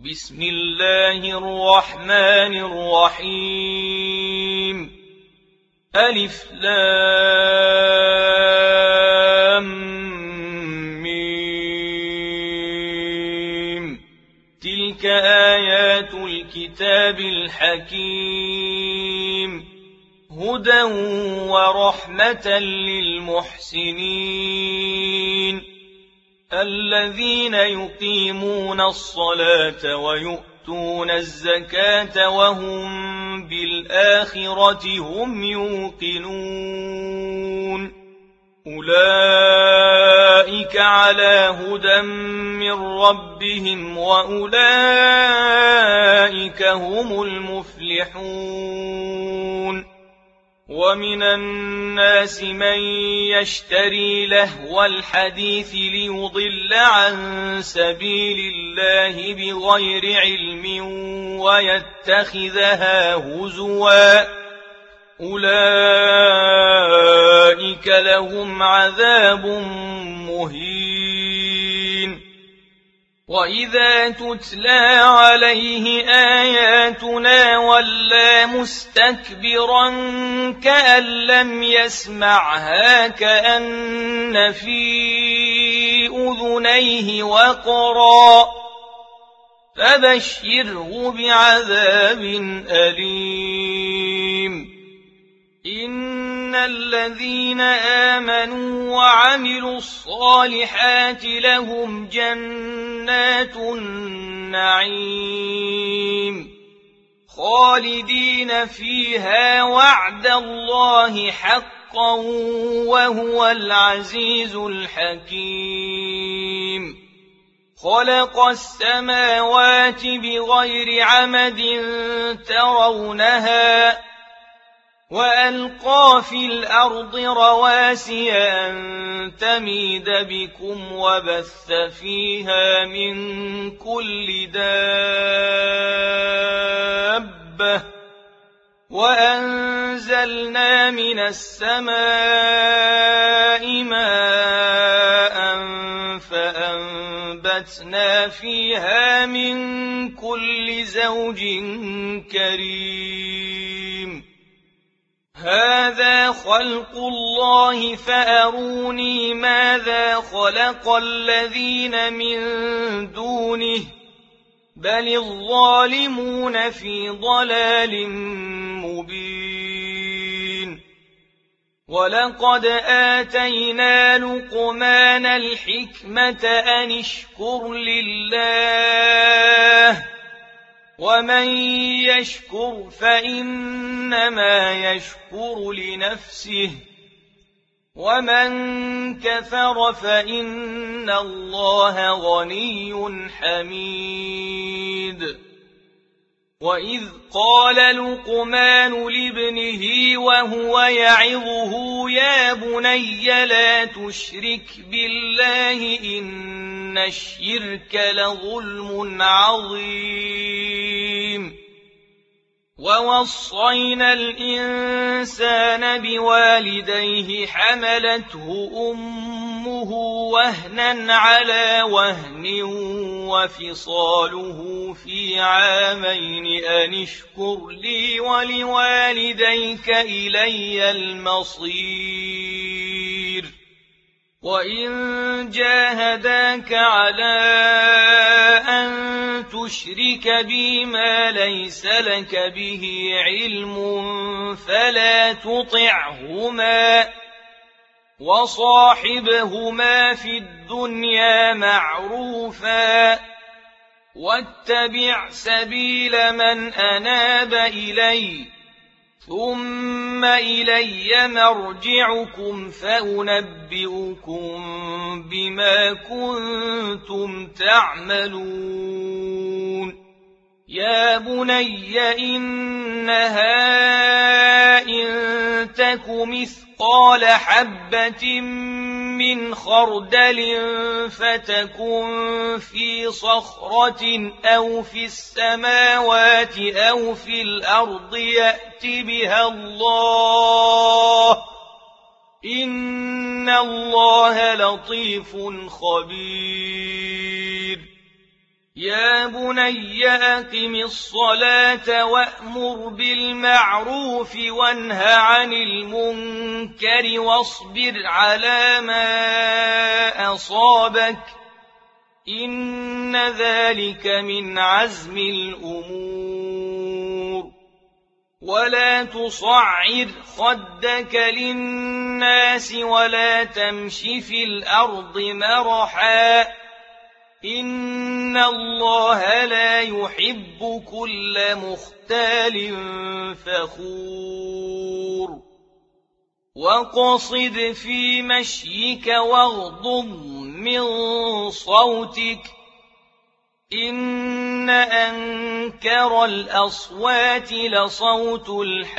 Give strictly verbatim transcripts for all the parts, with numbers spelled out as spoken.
بسم الله الرحمن الرحيم ألف لام ميم تلك آيات الكتاب الحكيم هدى ورحمة للمحسنين الذين يقيمون الصلاة ويؤتون الزكاة وهم بالآخرة هم يوقنون أولئك على هدى من ربهم وأولئك هم المفلحون ومن الناس من يشتري لهو الحديث ليضل عن سبيل الله بغير علم ويتخذها هزوا أولئك لهم عذاب مهين وإذا تتلى عليه آياتنا ولى مستكبرا كأن لم يسمعها كأن في أذنيه وقرا فبشره بعذاب أليم إن الذين آمنوا وعملوا الصالحات لهم جنات النعيم خالدين فيها وعد الله حقا وهو العزيز الحكيم خلق السماوات بغير عمد ترونها وألقى في الأرض رواسي أن تميد بكم وبث فيها من كل دابة وأنزلنا من السماء ماء فأنبتنا فيها من كل زوج كريم هذا خلق الله فأروني ماذا خلق الذين من دونه بل الظالمون في ضلال مبين ولقد آتينا لقمان الحكمة أن اشكر لله ومن يشكر فإنما يشكر لنفسه ومن كفر فإن الله غني حميد وإذ قال لقمان لابنه وهو يعظه يا بني لا تشرك بالله إن الشرك لظلم عظيم ووصينا الإنسان بوالديه حملته أمه وهنا على وهن وفصاله في عامين أن اشكر لي ولوالديك إلي المصير وإن جاهداك على أن تشرك بي ما ليس لك به علم فلا تطعهما وصاحبهما في الدنيا معروفا واتبع سبيل من أناب إلي ثم إلي مرجعكم فأنبئكم بما كنتم تعملون يا بني إنها إن تك مثقال حبة من خردل فتكن في صخرة أو في السماوات أو في الأرض يأت بها الله إن الله لطيف خبير يا بني أقم الصلاة وأمر بالمعروف وانه عن المنكر واصبر على ما أصابك إن ذلك من عزم الأمور ولا تصعر خدك للناس ولا تمش في الأرض مرحا إن الله لا يحب كل مختال فخور واقصد في مشيك واغضض من صوتك إن أنكر الأصوات لصوت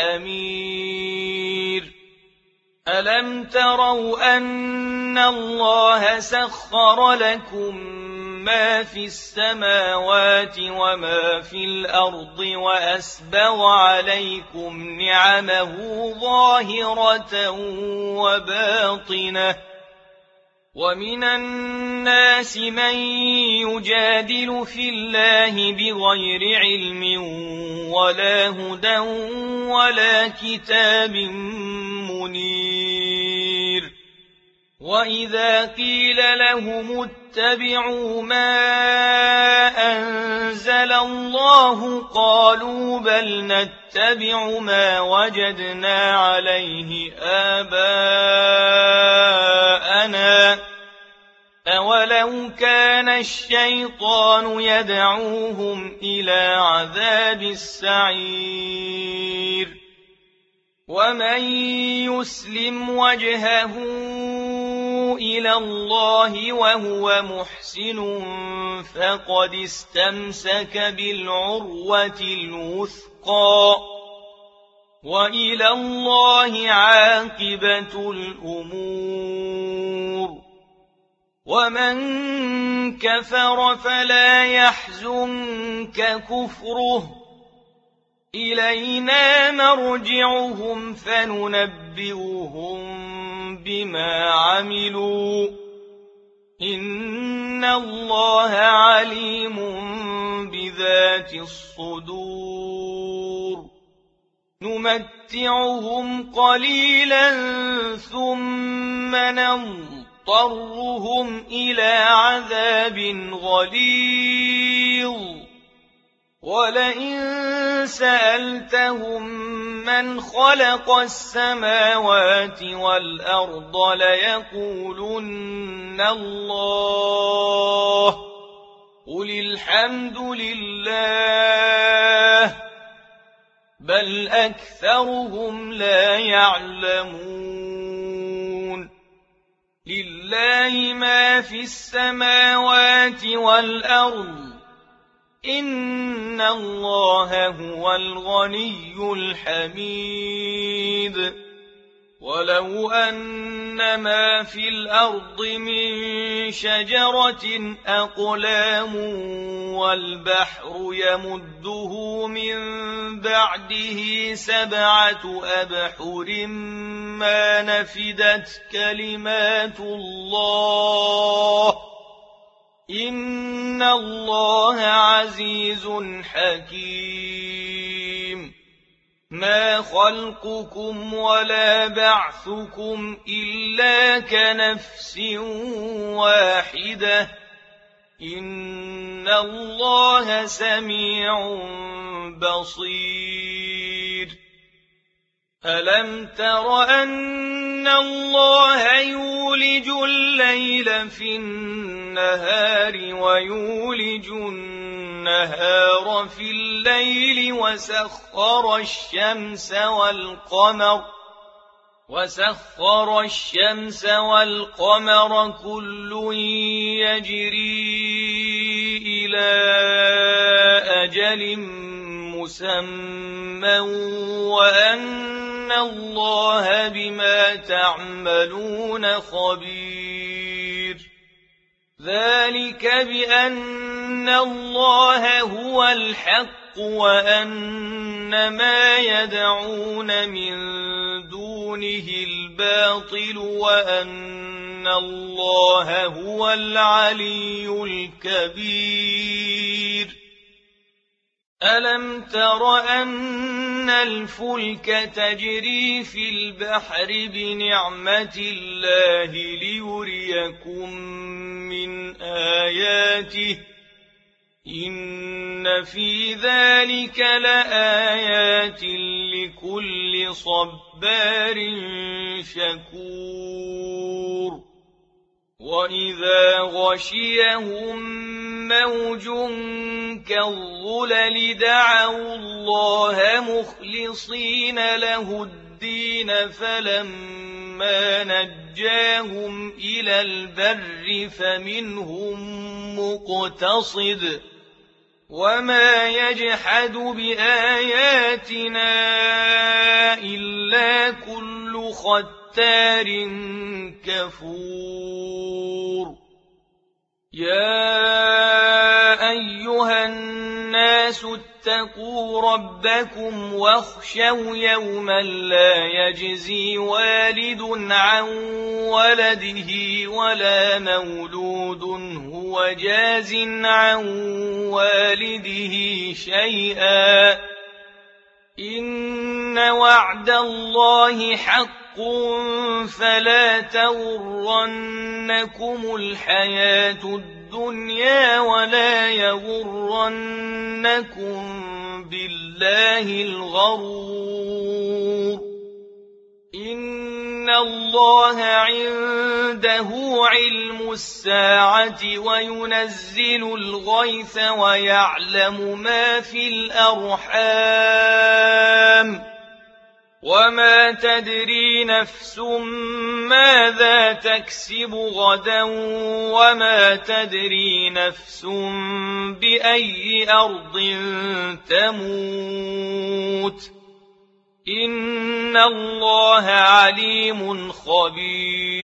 الحمير ألم تروا أن الله سخر لكم ما في السماوات وما في الأرض وأسبغ عليكم نعمه ظاهرة وباطنة ومن الناس من يجادل في الله بغير علم ولا هدى ولا كتاب منير وإذا قيل لهم اتبعوا ما أنزل الله قالوا بل نتبع ما وجدنا عليه آباءنا أولو كان الشيطان يدعوهم إلى عذاب السعير ومن يسلم وجهه إلى الله وهو محسن فقد استمسك بالعروة الوثقى وإلى الله عاقبة الأمور ومن كفر فلا يحزنك كفره إلينا مرجعهم فننبئهم بما عملوا إن الله عليم بذات الصدور نمتعهم قليلا ثم نضطرهم إلى عذاب غليظ ولئن سألتهم من خلق السماوات والأرض ليقولن الله قل الحمد لله بل أكثرهم لا يعلمون لله ما في السماوات والأرض إن الله هو الغني الحميد ولو أن ما في الأرض من شجرة أقلام والبحر يمده من بعده سبعة أبحر ما نفدت كلمات الله إن الله عزيز حكيم ما خلقكم ولا بعثكم إلا كنفس واحدة إن الله سميع بصير ألم تر أن الله يولج الليل في النهار ويولج النهار في الليل وسخر الشمس والقمر وسخر الشمس والقمر كل يجري إلى أجل مسمى وأن الله بما تعملون خبير ذلك بأن الله هو الحق وأن ما يدعون من دونه الباطل وأن إن الله هو العلي الكبير ألم تر أن الفلك تجري في البحر بنعمة الله ليريكم من آياته إن في ذلك لآيات لكل صبار شكور وإذا غشيهم موج كالظلل دعوا الله مخلصين له الدين فلما نجاهم إلى البر فمنهم مقتصد وما يجحد بآياتنا إلا كل ختار كفور يا أيها الناس اتقوا ربكم واخشوا يوما لا يجزي والد عن ولده ولا مولود هو جاز عن والده شيئا إن وعد الله حق فلا تغرنكم الحياة الدنيا ولا يغرنكم بالله الغرور إن الله عنده علم الساعة وينزل الغيث ويعلم ما في الأرحام وما تدري نفس ماذا تكسب غدا وما تدري نفس بأي أرض تموت إن الله عليم خبير